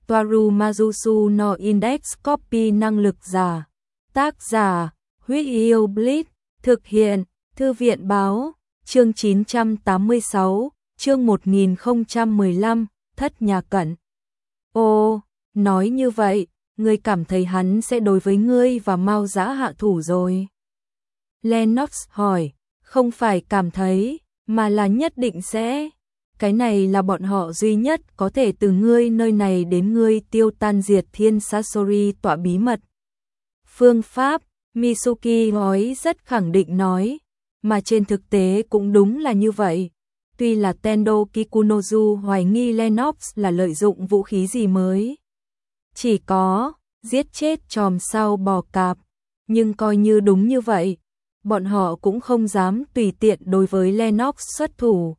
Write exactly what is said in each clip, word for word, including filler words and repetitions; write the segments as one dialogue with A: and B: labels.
A: Toaru Majusu no Index Copy năng lực giả. Tác giả, Huyết Yêu Blitz, thực hiện, Thư viện báo, chương chín trăm tám mươi sáu, chương một nghìn không trăm mười lăm, Thất Nhà Cẩn. Ô, nói như vậy, ngươi cảm thấy hắn sẽ đối với ngươi và Mao Dã hạ thủ rồi. Lennox hỏi, không phải cảm thấy, mà là nhất định sẽ. Cái này là bọn họ duy nhất có thể từ ngươi nơi này đến ngươi tiêu tan diệt thiên Sasori tọa bí mật. Phương pháp, Mitsuki nói rất khẳng định nói, mà trên thực tế cũng đúng là như vậy. Tuy là Tendo Kikunozu hoài nghi Lennox là lợi dụng vũ khí gì mới. Chỉ có, giết chết chòm sao bò cạp, nhưng coi như đúng như vậy, bọn họ cũng không dám tùy tiện đối với Lennox xuất thủ.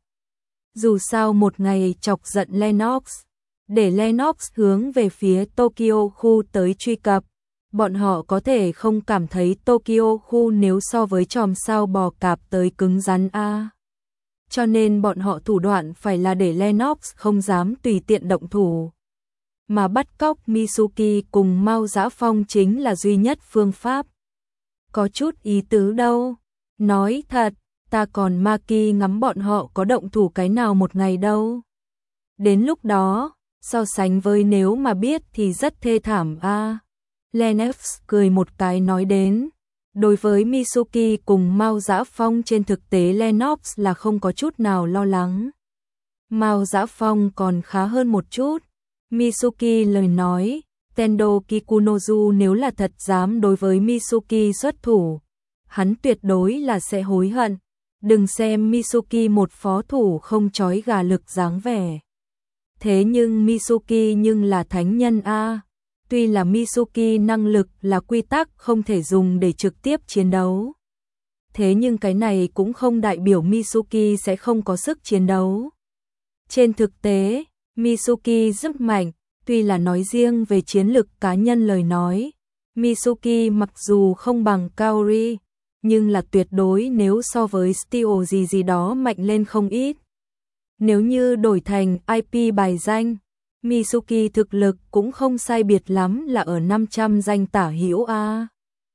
A: Dù sao một ngày chọc giận Lennox, để Lennox hướng về phía Tokyo khu tới truy cập, bọn họ có thể không cảm thấy Tokyo khu nếu so với chòm sao bò cạp tới cứng rắn a. Cho nên bọn họ thủ đoạn phải là để Lennox không dám tùy tiện động thủ. Mà bắt cóc Mitsuki cùng Mao Dã Phong chính là duy nhất phương pháp. Có chút ý tứ đâu. Nói thật, ta còn Maki ngắm bọn họ có động thủ cái nào một ngày đâu. Đến lúc đó, so sánh với nếu mà biết thì rất thê thảm a. À. Lennox cười một cái nói đến. Đối với Mitsuki cùng Mao Dã Phong trên thực tế Lennox là không có chút nào lo lắng. Mao Dã Phong còn khá hơn một chút. Mitsuki lời nói, Tendo Kikunozu nếu là thật dám đối với Mitsuki xuất thủ, hắn tuyệt đối là sẽ hối hận. Đừng xem Mitsuki một phó thủ không chói gà lực dáng vẻ. Thế nhưng Mitsuki nhưng là thánh nhân a. Tuy là Mitsuki năng lực là quy tắc không thể dùng để trực tiếp chiến đấu. Thế nhưng cái này cũng không đại biểu Mitsuki sẽ không có sức chiến đấu. Trên thực tế, Mitsuki rất mạnh, tuy là nói riêng về chiến lực cá nhân lời nói. Mitsuki mặc dù không bằng Kaori, nhưng là tuyệt đối nếu so với Steel gì gì đó mạnh lên không ít. Nếu như đổi thành i pê bài danh, Mitsuki thực lực cũng không sai biệt lắm là ở năm trăm danh tả hữu a.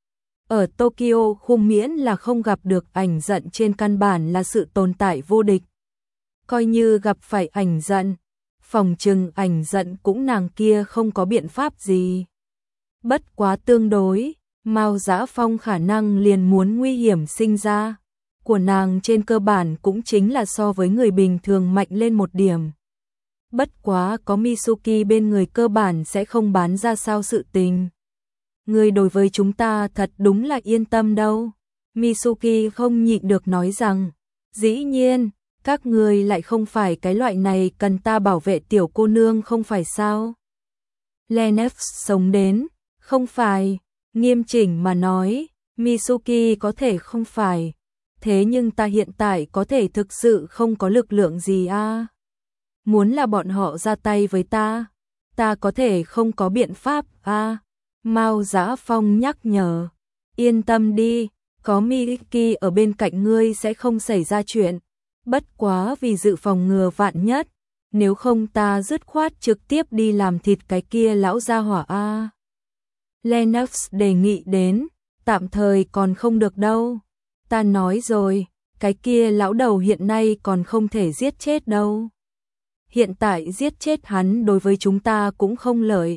A: Ở Tokyo khung miễn là không gặp được ảnh giận trên căn bản là sự tồn tại vô địch. Coi như gặp phải ảnh giận, phòng trừng ảnh giận cũng nàng kia không có biện pháp gì. Bất quá tương đối, Mao Dã Phong khả năng liền muốn nguy hiểm sinh ra. Của nàng trên cơ bản cũng chính là so với người bình thường mạnh lên một điểm. Bất quá có Mitsuki bên người cơ bản sẽ không bán ra sao sự tình. Người đối với chúng ta thật đúng là yên tâm đâu. Mitsuki không nhịn được nói rằng, dĩ nhiên, các người lại không phải cái loại này cần ta bảo vệ tiểu cô nương không phải sao. Lennox sống đến, không phải, nghiêm chỉnh mà nói, Mitsuki có thể không phải. Thế nhưng ta hiện tại có thể thực sự không có lực lượng gì a. À. Muốn là bọn họ ra tay với ta, ta có thể không có biện pháp a. À. Mao Dã Phong nhắc nhở, yên tâm đi, có Miki ở bên cạnh ngươi sẽ không xảy ra chuyện. Bất quá vì dự phòng ngừa vạn nhất, nếu không ta dứt khoát trực tiếp đi làm thịt cái kia lão gia hỏa a. À. Lennox đề nghị đến, tạm thời còn không được đâu. Ta nói rồi, cái kia lão đầu hiện nay còn không thể giết chết đâu. Hiện tại giết chết hắn đối với chúng ta cũng không lợi.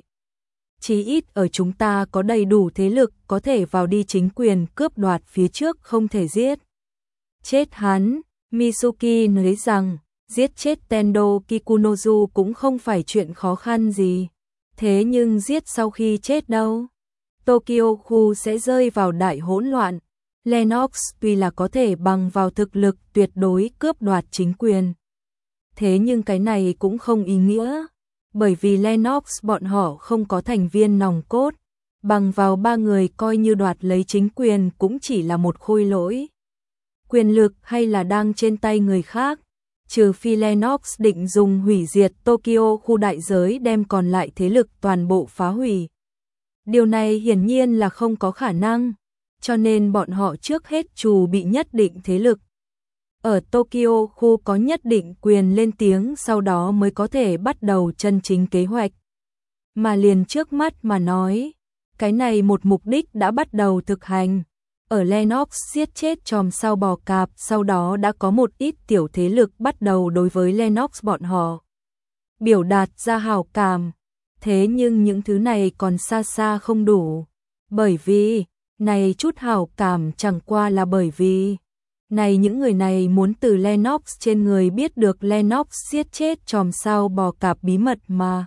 A: Chí ít ở chúng ta có đầy đủ thế lực có thể vào đi chính quyền cướp đoạt phía trước không thể giết. Chết hắn, Mitsuki nói rằng, giết chết Tendo Kikunozu cũng không phải chuyện khó khăn gì. Thế nhưng giết sau khi chết đâu? Tokyo khu sẽ rơi vào đại hỗn loạn. Lennox tuy là có thể bằng vào thực lực tuyệt đối cướp đoạt chính quyền. Thế nhưng cái này cũng không ý nghĩa. Bởi vì Lennox bọn họ không có thành viên nòng cốt. Bằng vào ba người coi như đoạt lấy chính quyền cũng chỉ là một khôi lỗi. Quyền lực hay là đang trên tay người khác. Trừ phi Lennox định dùng hủy diệt Tokyo khu đại giới đem còn lại thế lực toàn bộ phá hủy. Điều này hiển nhiên là không có khả năng. Cho nên bọn họ trước hết trù bị nhất định thế lực. Ở Tokyo khu có nhất định quyền lên tiếng sau đó mới có thể bắt đầu chân chính kế hoạch. mà liền trước mắt mà nói, cái này một mục đích đã bắt đầu thực hành. Ở Lennox giết chết chòm sao bò cạp, sau đó đã có một ít tiểu thế lực bắt đầu đối với Lennox bọn họ biểu đạt ra hảo cảm. Thế nhưng những thứ này còn xa xa không đủ, bởi vì này chút hảo cảm chẳng qua là bởi vì này những người này muốn từ Lennox trên người biết được Lennox giết chết chòm sao bò cạp bí mật mà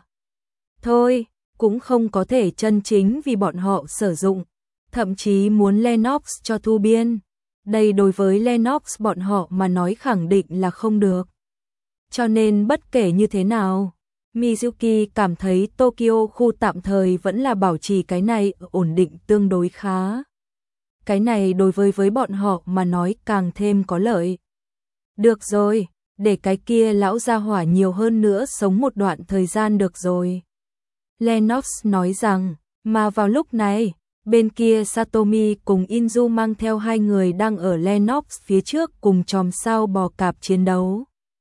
A: thôi, cũng không có thể chân chính vì bọn họ sử dụng, thậm chí muốn Lennox cho thu biên. Đây đối với Lennox bọn họ mà nói khẳng định là không được. Cho nên bất kể như thế nào, Mizuki cảm thấy Tokyo khu tạm thời vẫn là bảo trì cái này ổn định tương đối khá. Cái này đối với với bọn họ mà nói càng thêm có lợi. Được rồi, để cái kia lão gia hỏa nhiều hơn nữa sống một đoạn thời gian được rồi. Lennox nói rằng, mà vào lúc này, bên kia Satomi cùng Inju mang theo hai người đang ở Lennox phía trước cùng chòm sao bò cạp chiến đấu.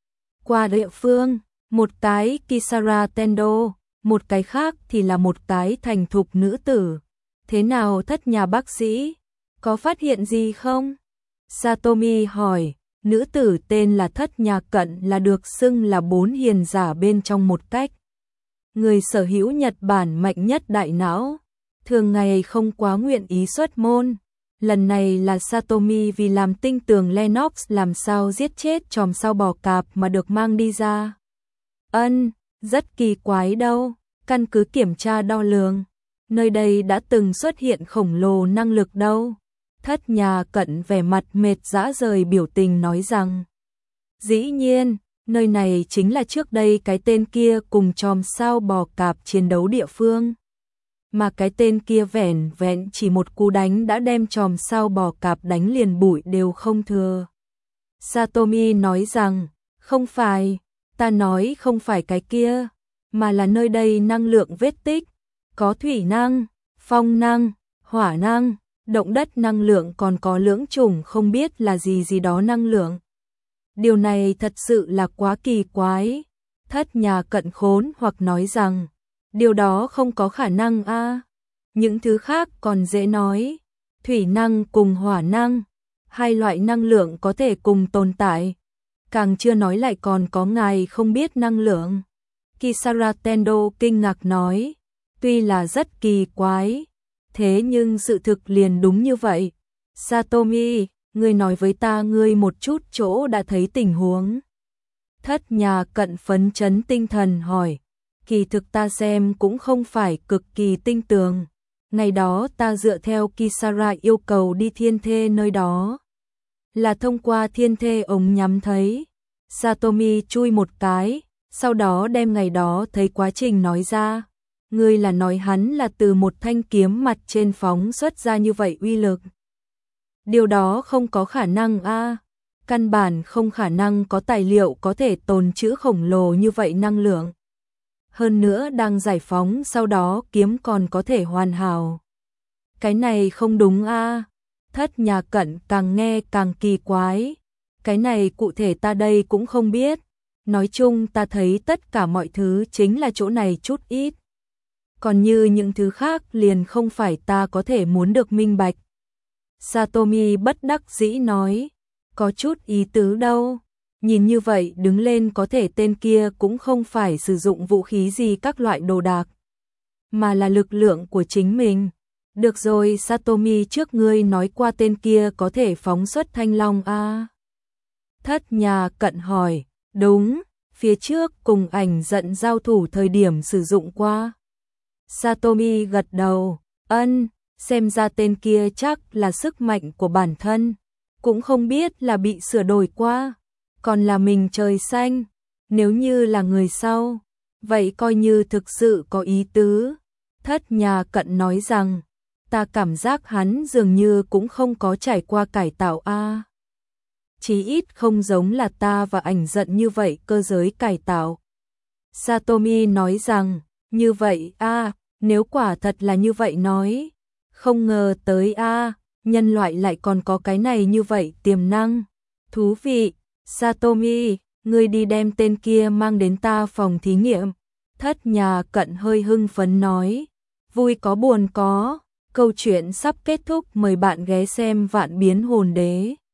A: Qua địa phương, một cái Kisara Tendo, một cái khác thì là một cái thành thục nữ tử. Thế nào thất nhà bác sĩ? Có phát hiện gì không? Satomi hỏi, nữ tử tên là Thất Nhà Cận là được xưng là bốn hiền giả bên trong một cách. Người sở hữu Nhật Bản mạnh nhất đại não, thường ngày không quá nguyện ý xuất môn. Lần này là Satomi vì làm tinh tường Lennox làm sao giết chết chòm sao bò cạp mà được mang đi ra. Ân, rất kỳ quái đâu, căn cứ kiểm tra đo lường, nơi đây đã từng xuất hiện khổng lồ năng lực đâu. Thất Nhà Cận vẻ mặt mệt rã rời biểu tình nói rằng, dĩ nhiên, nơi này chính là trước đây cái tên kia cùng chòm sao bò cạp chiến đấu địa phương. Mà cái tên kia vẻn vẹn chỉ một cú đánh đã đem chòm sao bò cạp đánh liền bụi đều không thừa. Satomi nói rằng, không phải, ta nói không phải cái kia, mà là nơi đây năng lượng vết tích, có thủy năng, phong năng, hỏa năng, động đất năng lượng còn có lưỡng chủng không biết là gì gì đó năng lượng. Điều này thật sự là quá kỳ quái. Thất Nhà Cận khốn hoặc nói rằng, điều đó không có khả năng a. À. Những thứ khác còn dễ nói, thủy năng cùng hỏa năng, hai loại năng lượng có thể cùng tồn tại. Càng chưa nói lại còn có ngài không biết năng lượng. Kisara Tendo kinh ngạc nói, tuy là rất kỳ quái, thế nhưng sự thực liền đúng như vậy. Satomi, ngươi nói với ta ngươi một chút chỗ đã thấy tình huống. Thất Nhà Cận phấn chấn tinh thần hỏi, kỳ thực ta xem cũng không phải cực kỳ tinh tường. Ngày đó ta dựa theo Kisara yêu cầu đi thiên thê nơi đó, là thông qua thiên thê ống nhắm thấy. Satomi chui một cái, sau đó đem ngày đó thấy quá trình nói ra. Ngươi là nói hắn là từ một thanh kiếm mặt trên phóng xuất ra như vậy uy lực. Điều đó không có khả năng a, à. Căn bản không khả năng có tài liệu có thể tồn trữ khổng lồ như vậy năng lượng. Hơn nữa đang giải phóng sau đó kiếm còn có thể hoàn hảo. Cái này không đúng a. À. Thất Nhà Cận càng nghe càng kỳ quái. Cái này cụ thể ta đây cũng không biết. Nói chung ta thấy tất cả mọi thứ chính là chỗ này chút ít. Còn như những thứ khác liền không phải ta có thể muốn được minh bạch. Satomi bất đắc dĩ nói, có chút ý tứ đâu. Nhìn như vậy đứng lên có thể tên kia cũng không phải sử dụng vũ khí gì các loại đồ đạc, mà là lực lượng của chính mình. Được rồi, Satomi trước ngươi nói qua tên kia có thể phóng xuất thanh long a. À? Thất Nhà Cận hỏi, đúng, phía trước cùng ảnh giận giao thủ thời điểm sử dụng qua. Satomi gật đầu, ân, xem ra tên kia chắc là sức mạnh của bản thân, cũng không biết là bị sửa đổi qua, còn là mình trời xanh, nếu như là người sau, vậy coi như thực sự có ý tứ. Thất Nhà Cận nói rằng, ta cảm giác hắn dường như cũng không có trải qua cải tạo a. À. Chí ít không giống là ta và ảnh giận như vậy cơ giới cải tạo. Satomi nói rằng, như vậy a, à, nếu quả thật là như vậy nói, không ngờ tới a, à, nhân loại lại còn có cái này như vậy tiềm năng. Thú vị, Satomi, ngươi đi đem tên kia mang đến ta phòng thí nghiệm, Thất nhà cận hơi hưng phấn nói, vui có buồn có, câu chuyện sắp kết thúc, mời bạn ghé xem Vạn Biến Hồn Đế.